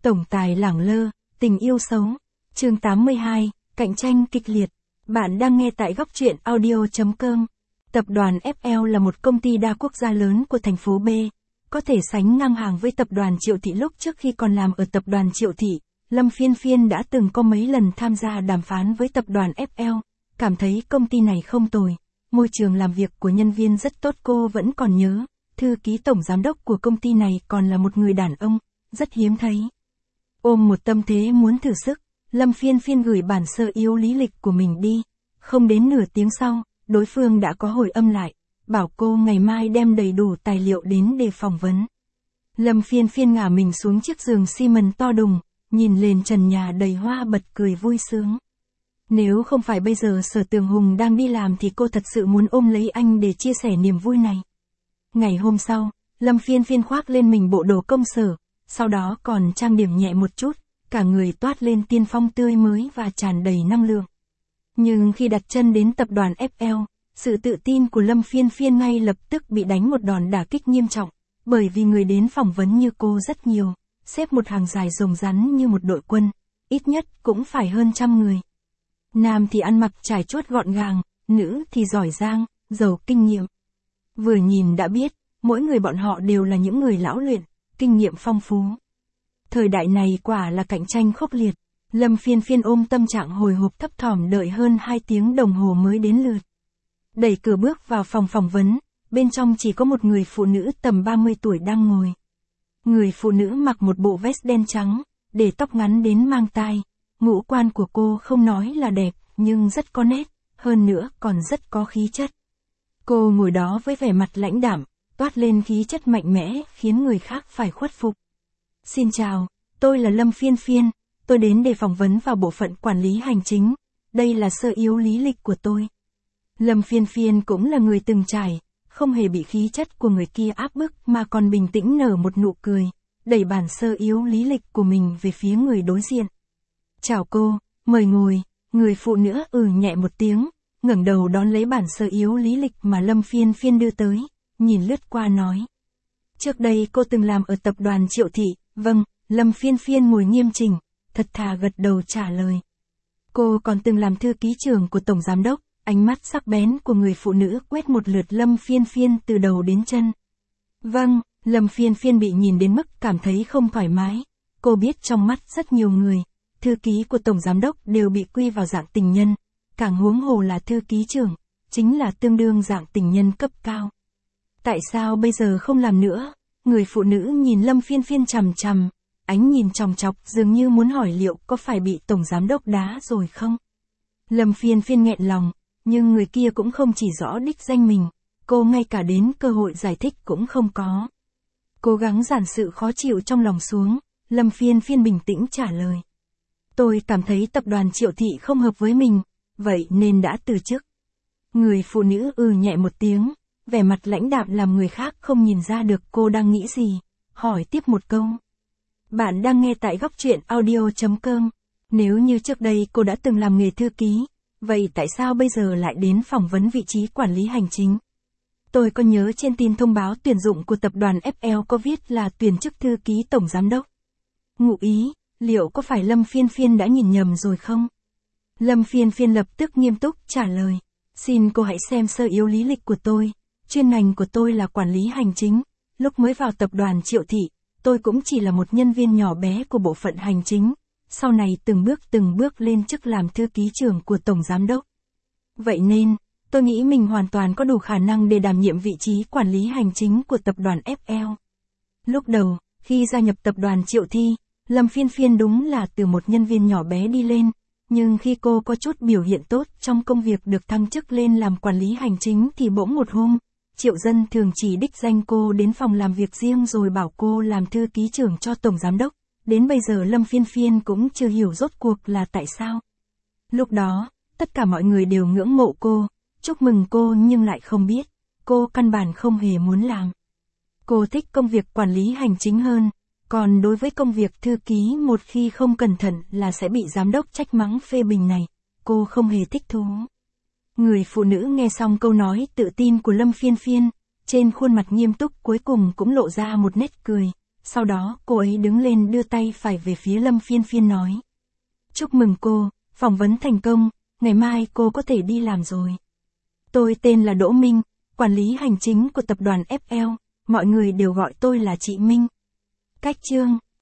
Tổng tài lẳng lơ, tình yêu xấu. Chương 82, cạnh tranh kịch liệt. Bạn đang nghe tại góc truyện audio.com. Tập đoàn FL là một công ty đa quốc gia lớn của thành phố B, có thể sánh ngang hàng với tập đoàn Triệu Thị. Lúc trước khi còn làm ở tập đoàn Triệu Thị, Lâm Phiên Phiên đã từng có mấy lần tham gia đàm phán với tập đoàn FL, cảm thấy công ty này không tồi, môi trường làm việc của nhân viên rất tốt. Cô vẫn còn nhớ, thư ký tổng giám đốc của công ty này còn là một người đàn ông, rất hiếm thấy. Ôm một tâm thế muốn thử sức, Lâm Phiên Phiên gửi bản sơ yếu lý lịch của mình đi. Không đến nửa tiếng sau, đối phương đã có hồi âm lại, bảo cô ngày mai đem đầy đủ tài liệu đến để phỏng vấn. Lâm Phiên Phiên ngả mình xuống chiếc giường xi mần to đùng, nhìn lên trần nhà đầy hoa bật cười vui sướng. Nếu không phải bây giờ Sở Tường Hùng đang đi làm thì cô thật sự muốn ôm lấy anh để chia sẻ niềm vui này. Ngày hôm sau, Lâm Phiên Phiên khoác lên mình bộ đồ công sở, sau đó còn trang điểm nhẹ một chút, cả người toát lên tiên phong tươi mới và tràn đầy năng lượng. Nhưng khi đặt chân đến tập đoàn FL, sự tự tin của Lâm Phiên Phiên ngay lập tức bị đánh một đòn đả kích nghiêm trọng, bởi vì người đến phỏng vấn như cô rất nhiều, xếp một hàng dài rồng rắn như một đội quân, ít nhất cũng phải hơn 100 người. Nam thì ăn mặc trải chuốt gọn gàng, nữ thì giỏi giang, giàu kinh nghiệm. Vừa nhìn đã biết, mỗi người bọn họ đều là những người lão luyện, kinh nghiệm phong phú. Thời đại này quả là cạnh tranh khốc liệt. Lâm Phiên Phiên ôm tâm trạng hồi hộp thấp thỏm đợi hơn 2 tiếng đồng hồ mới đến lượt. Đẩy cửa bước vào phòng phỏng vấn, bên trong chỉ có một người phụ nữ tầm 30 tuổi đang ngồi. Người phụ nữ mặc một bộ vest đen trắng, để tóc ngắn đến mang tai. Ngũ quan của cô không nói là đẹp, nhưng rất có nét, hơn nữa còn rất có khí chất. Cô ngồi đó với vẻ mặt lãnh đạm, toát lên khí chất mạnh mẽ, khiến người khác phải khuất phục. Xin chào, tôi là Lâm Phiên Phiên, tôi đến để phỏng vấn vào bộ phận quản lý hành chính, đây là sơ yếu lý lịch của tôi. Lâm Phiên Phiên cũng là người từng trải, không hề bị khí chất của người kia áp bức mà còn bình tĩnh nở một nụ cười, đẩy bản sơ yếu lý lịch của mình về phía người đối diện. Chào cô, mời ngồi. Người phụ nữ nhẹ một tiếng, ngẩng đầu đón lấy bản sơ yếu lý lịch mà Lâm Phiên Phiên đưa tới, nhìn lướt qua nói. Trước đây cô từng làm ở tập đoàn Triệu Thị. Vâng, Lâm Phiên Phiên ngồi nghiêm chỉnh, thật thà gật đầu trả lời. Cô còn từng làm thư ký trưởng của tổng giám đốc. Ánh mắt sắc bén của người phụ nữ quét một lượt Lâm Phiên Phiên từ đầu đến chân. Vâng, Lâm Phiên Phiên bị nhìn đến mức cảm thấy không thoải mái. Cô biết trong mắt rất nhiều người, thư ký của tổng giám đốc đều bị quy vào dạng tình nhân, càng huống hồ là thư ký trưởng, chính là tương đương dạng tình nhân cấp cao. Tại sao bây giờ không làm nữa? Người phụ nữ nhìn Lâm Phiên Phiên chằm chằm, ánh nhìn chòng chọc dường như muốn hỏi liệu có phải bị tổng giám đốc đá rồi không? Lâm Phiên Phiên nghẹn lòng, nhưng người kia cũng không chỉ rõ đích danh mình, cô ngay cả đến cơ hội giải thích cũng không có. Cố gắng dàn sự khó chịu trong lòng xuống, Lâm Phiên Phiên bình tĩnh trả lời. Tôi cảm thấy tập đoàn Triệu Thị không hợp với mình, vậy nên đã từ chức. Người phụ nữ nhẹ một tiếng, vẻ mặt lãnh đạm làm người khác không nhìn ra được cô đang nghĩ gì, hỏi tiếp một câu. Bạn đang nghe tại góc truyện audio.com. Nếu như trước đây cô đã từng làm nghề thư ký, vậy tại sao bây giờ lại đến phỏng vấn vị trí quản lý hành chính? Tôi có nhớ trên tin thông báo tuyển dụng của tập đoàn FL có viết là tuyển chức thư ký tổng giám đốc. Ngụ ý, liệu có phải Lâm Phiên Phiên đã nhìn nhầm rồi không? Lâm Phiên Phiên lập tức nghiêm túc trả lời. Xin cô hãy xem sơ yếu lý lịch của tôi. Chuyên ngành của tôi là quản lý hành chính. Lúc mới vào tập đoàn Triệu Thị, tôi cũng chỉ là một nhân viên nhỏ bé của bộ phận hành chính. Sau này từng bước lên chức làm thư ký trưởng của tổng giám đốc. Vậy nên, tôi nghĩ mình hoàn toàn có đủ khả năng để đảm nhiệm vị trí quản lý hành chính của tập đoàn FL. Lúc đầu, khi gia nhập tập đoàn Triệu Thị, Lâm Phiên Phiên đúng là từ một nhân viên nhỏ bé đi lên, nhưng khi cô có chút biểu hiện tốt trong công việc được thăng chức lên làm quản lý hành chính thì bỗng một hôm, Triệu Dân thường chỉ đích danh cô đến phòng làm việc riêng rồi bảo cô làm thư ký trưởng cho tổng giám đốc. Đến bây giờ Lâm Phiên Phiên cũng chưa hiểu rốt cuộc là tại sao. Lúc đó, tất cả mọi người đều ngưỡng mộ cô, chúc mừng cô nhưng lại không biết, cô căn bản không hề muốn làm. Cô thích công việc quản lý hành chính hơn, còn đối với công việc thư ký một khi không cẩn thận là sẽ bị giám đốc trách mắng phê bình này, cô không hề thích thú. Người phụ nữ nghe xong câu nói tự tin của Lâm Phiên Phiên, trên khuôn mặt nghiêm túc cuối cùng cũng lộ ra một nét cười. Sau đó, cô ấy đứng lên đưa tay phải về phía Lâm Phiên Phiên nói. Chúc mừng cô, phỏng vấn thành công, ngày mai cô có thể đi làm rồi. Tôi tên là Đỗ Minh, quản lý hành chính của tập đoàn FL, mọi người đều gọi tôi là chị Minh. Cách chương